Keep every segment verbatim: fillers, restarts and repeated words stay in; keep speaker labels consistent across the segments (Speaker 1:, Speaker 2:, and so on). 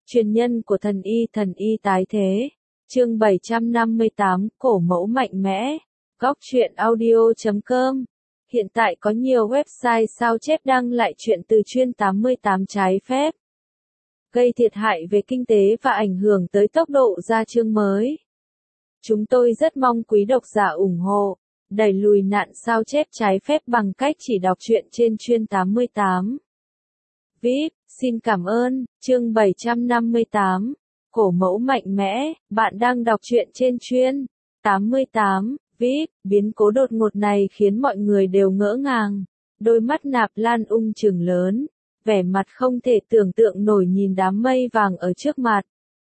Speaker 1: Truyền nhân của thần y thần y tái thế. Chương bảy trăm năm mươi tám, cổ mẫu mạnh mẽ. Góc truyện audio chấm com. Hiện tại có nhiều website sao chép đăng lại truyện từ chuyên tám mươi tám trái phép, gây thiệt hại về kinh tế và ảnh hưởng tới tốc độ ra chương mới. Chúng tôi rất mong quý độc giả ủng hộ, đẩy lùi nạn sao chép trái phép bằng cách chỉ đọc truyện trên chuyên tám mươi tám. vê i pê, xin cảm ơn. Chương bảy trăm năm mươi tám, cổ mẫu mạnh mẽ. Bạn đang đọc truyện trên chuyên tám mươi tám. vê i pê, biến cố đột ngột này khiến mọi người đều ngỡ ngàng. Đôi mắt Nạp Lan Ung trừng lớn, vẻ mặt không thể tưởng tượng nổi nhìn đám mây vàng ở trước mặt.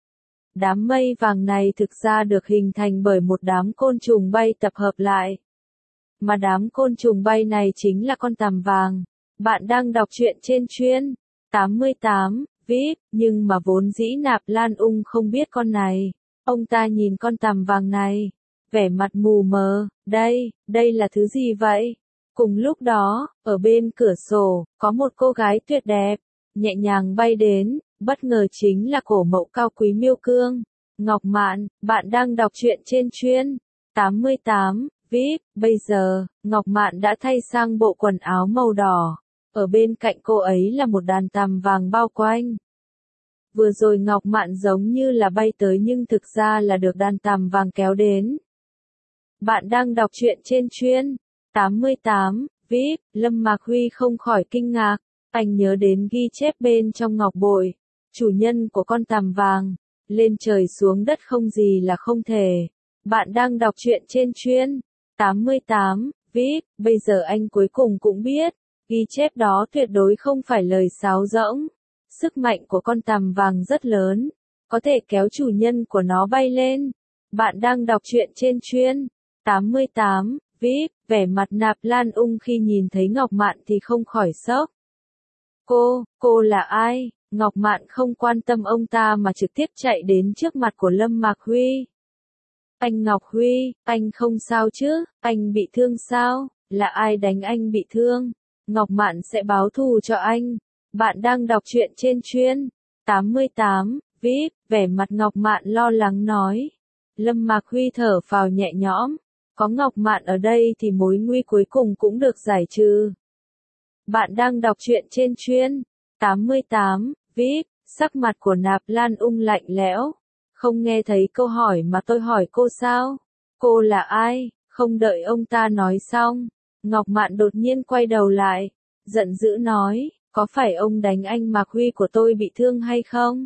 Speaker 1: Đám mây vàng này thực ra được hình thành bởi một đám côn trùng bay tập hợp lại. Mà đám côn trùng bay này chính là con tằm vàng. Bạn đang đọc truyện trên chuyên tám mươi tám, vê i pê, nhưng mà vốn dĩ Nạp Lan Ung không biết con này. Ông ta nhìn con tằm vàng này, vẻ mặt mù mờ, đây, đây là thứ gì vậy? Cùng lúc đó, ở bên cửa sổ, có một cô gái tuyệt đẹp, nhẹ nhàng bay đến, bất ngờ chính là cổ mẫu cao quý Miêu Cương. Ngọc Mạn, bạn đang đọc truyện trên chuyên tám mươi tám, vê i pê, bây giờ, Ngọc Mạn đã thay sang bộ quần áo màu đỏ. Ở bên cạnh cô ấy là một đàn tằm vàng bao quanh. Vừa rồi Ngọc Mạn giống như là bay tới nhưng thực ra là được đàn tằm vàng kéo đến. Bạn đang đọc truyện trên chuyên tám mươi tám, vê i pê, Lâm Mạc Huy không khỏi kinh ngạc, anh nhớ đến ghi chép bên trong ngọc bội, chủ nhân của con tằm vàng, lên trời xuống đất không gì là không thể. Bạn đang đọc truyện trên chuyên tám mươi tám, vê i pê, bây giờ anh cuối cùng cũng biết, ghi chép đó tuyệt đối không phải lời sáo rỗng. Sức mạnh của con tằm vàng rất lớn, có thể kéo chủ nhân của nó bay lên. Bạn đang đọc truyện trên chuyên tám mươi tám, vê i pê, vẻ mặt Nạp Lan Ung khi nhìn thấy Ngọc Mạn thì không khỏi sốc. Cô, cô là ai? Ngọc Mạn không quan tâm ông ta mà trực tiếp chạy đến trước mặt của Lâm Mạc Huy. Anh Ngọc Huy, anh không sao chứ? Anh bị thương sao? Là ai đánh anh bị thương? Ngọc Mạn sẽ báo thù cho anh. Bạn đang đọc truyện trên chuyên tám mươi tám, vê i pê, vẻ mặt Ngọc Mạn lo lắng nói. Lâm Mạc Huy thở phào nhẹ nhõm, có Ngọc Mạn ở đây thì mối nguy cuối cùng cũng được giải trừ. Bạn đang đọc truyện trên chuyên tám mươi tám, vê i pê, sắc mặt của Nạp Lan Ung lạnh lẽo. Không nghe thấy câu hỏi mà tôi hỏi cô sao? Cô là ai? Không đợi ông ta nói xong, Ngọc Mạn đột nhiên quay đầu lại, giận dữ nói, có phải ông đánh anh Mạc Huy của tôi bị thương hay không?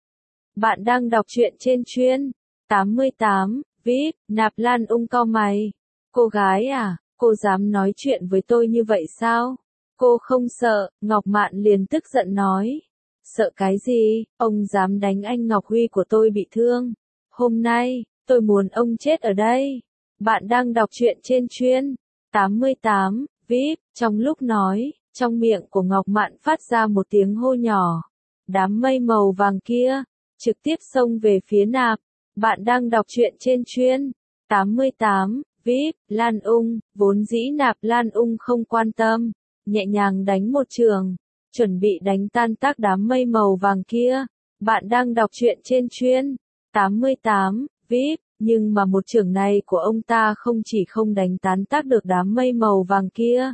Speaker 1: Bạn đang đọc truyện trên chuyên tám mươi tám, vê i pê, Nạp Lan Ung cau mày. Cô gái à, cô dám nói chuyện với tôi như vậy sao? Cô không sợ? Ngọc Mạn liền tức giận nói. Sợ cái gì? Ông dám đánh anh Ngọc Huy của tôi bị thương. Hôm nay, tôi muốn ông chết ở đây. Bạn đang đọc truyện trên chuyên tám mươi tám, vê i pê, trong lúc nói, trong miệng của Ngọc Mạn phát ra một tiếng hô nhỏ. Đám mây màu vàng kia, trực tiếp xông về phía Nạp. Bạn đang đọc truyện trên chuyên tám mươi tám, vê i pê, Lan Ung, vốn dĩ Nạp Lan Ung không quan tâm, nhẹ nhàng đánh một trường, chuẩn bị đánh tan tác đám mây màu vàng kia. Bạn đang đọc truyện trên chuyên tám mươi tám, vê i pê, nhưng mà một trường này của ông ta không chỉ không đánh tán tác được đám mây màu vàng kia,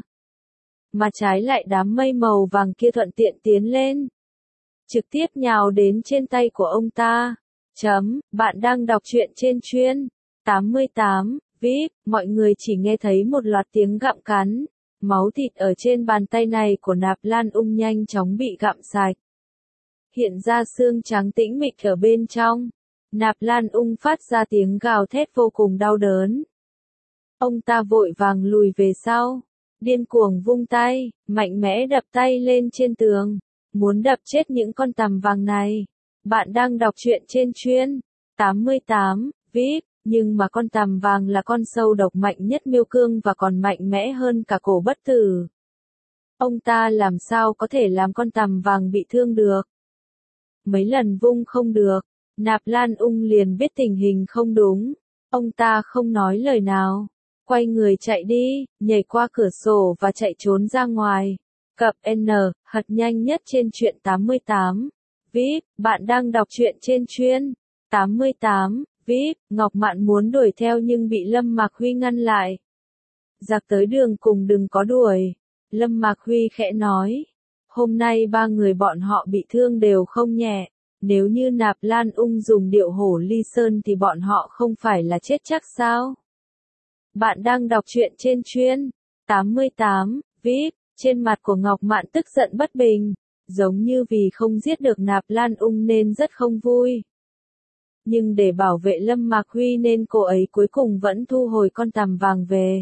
Speaker 1: mà trái lại đám mây màu vàng kia thuận tiện tiến lên, trực tiếp nhào đến trên tay của ông ta. Chấm, bạn đang đọc truyện trên chuyên tám mươi tám, vê i pê, mọi người chỉ nghe thấy một loạt tiếng gặm cắn, máu thịt ở trên bàn tay này của Nạp Lan Ung nhanh chóng bị gặm sạch. Hiện ra xương trắng tĩnh mịch ở bên trong. Nạp Lan Ung phát ra tiếng gào thét vô cùng đau đớn. Ông ta vội vàng lùi về sau, điên cuồng vung tay, mạnh mẽ đập tay lên trên tường, muốn đập chết những con tằm vàng này. Bạn đang đọc truyện trên chuyên tám mươi tám, vê i pê, nhưng mà con tằm vàng là con sâu độc mạnh nhất Miêu Cương và còn mạnh mẽ hơn cả Cổ Bất Tử. Ông ta làm sao có thể làm con tằm vàng bị thương được? Mấy lần vung không được, Nạp Lan Ung liền biết tình hình không đúng. Ông ta không nói lời nào, quay người chạy đi, nhảy qua cửa sổ và chạy trốn ra ngoài. Cập N, hật nhanh nhất trên truyện tám mươi tám. vê i pê, bạn đang đọc truyện trên chuyên. tám mươi tám, vê i pê, Ngọc Mạn muốn đuổi theo nhưng bị Lâm Mạc Huy ngăn lại. Giặc tới đường cùng đừng có đuổi. Lâm Mạc Huy khẽ nói. Hôm nay ba người bọn họ bị thương đều không nhẹ. Nếu như Nạp Lan Ung dùng điệu hổ ly sơn thì bọn họ không phải là chết chắc sao? Bạn đang đọc truyện trên chuyên. tám mươi tám, vê i pê, trên mặt của Ngọc Mạn tức giận bất bình. Giống như vì không giết được Nạp Lan Ung nên rất không vui. Nhưng để bảo vệ Lâm Mạc Huy nên cô ấy cuối cùng vẫn thu hồi con tằm vàng về.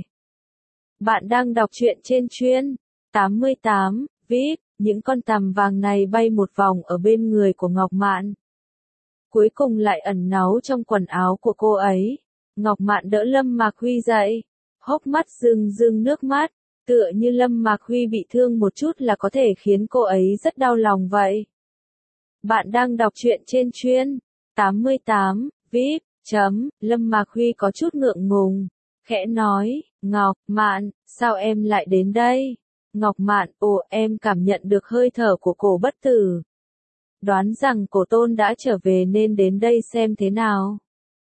Speaker 1: Bạn đang đọc truyện trên chuyên. tám mươi tám, vê i pê, những con tằm vàng này bay một vòng ở bên người của Ngọc Mạn. Cuối cùng lại ẩn náu trong quần áo của cô ấy. Ngọc Mạn đỡ Lâm Mạc Huy dậy. Hốc mắt rưng rưng nước mắt. Tựa như Lâm Mạc Huy bị thương một chút là có thể khiến cô ấy rất đau lòng vậy. Bạn đang đọc truyện trên chuyên. tám mươi tám, vê i pê, chấm, Lâm Mạc Huy có chút ngượng ngùng. Khẽ nói, Ngọc Mạn, sao em lại đến đây? Ngọc Mạn, ồ, em cảm nhận được hơi thở của Cổ Bất Tử. Đoán rằng Cổ Tôn đã trở về nên đến đây xem thế nào.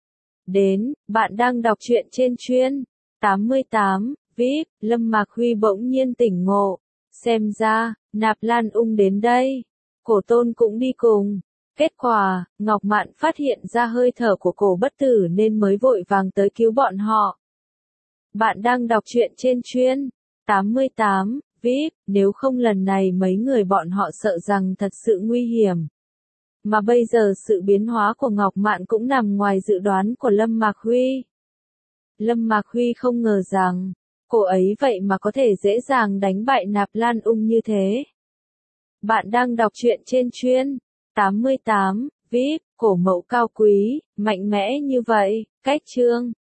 Speaker 1: Đến, bạn đang đọc truyện trên chuyên. tám mươi tám, vê i pê, Lâm Mạc Huy bỗng nhiên tỉnh ngộ. Xem ra, Nạp Lan Ung đến đây. Cổ Tôn cũng đi cùng. Kết quả, Ngọc Mạn phát hiện ra hơi thở của Cổ Bất Tử nên mới vội vàng tới cứu bọn họ. Bạn đang đọc truyện trên chuyên. tám mươi tám, vê i pê, nếu không lần này mấy người bọn họ sợ rằng thật sự nguy hiểm. Mà bây giờ sự biến hóa của Ngọc Mạn cũng nằm ngoài dự đoán của Lâm Mạc Huy. Lâm Mạc Huy không ngờ rằng, cô ấy vậy mà có thể dễ dàng đánh bại Nạp Lan Ung như thế. Bạn đang đọc truyện trên chuyên. tám mươi tám, vê i pê, cổ mẫu cao quý, mạnh mẽ như vậy, cách chương.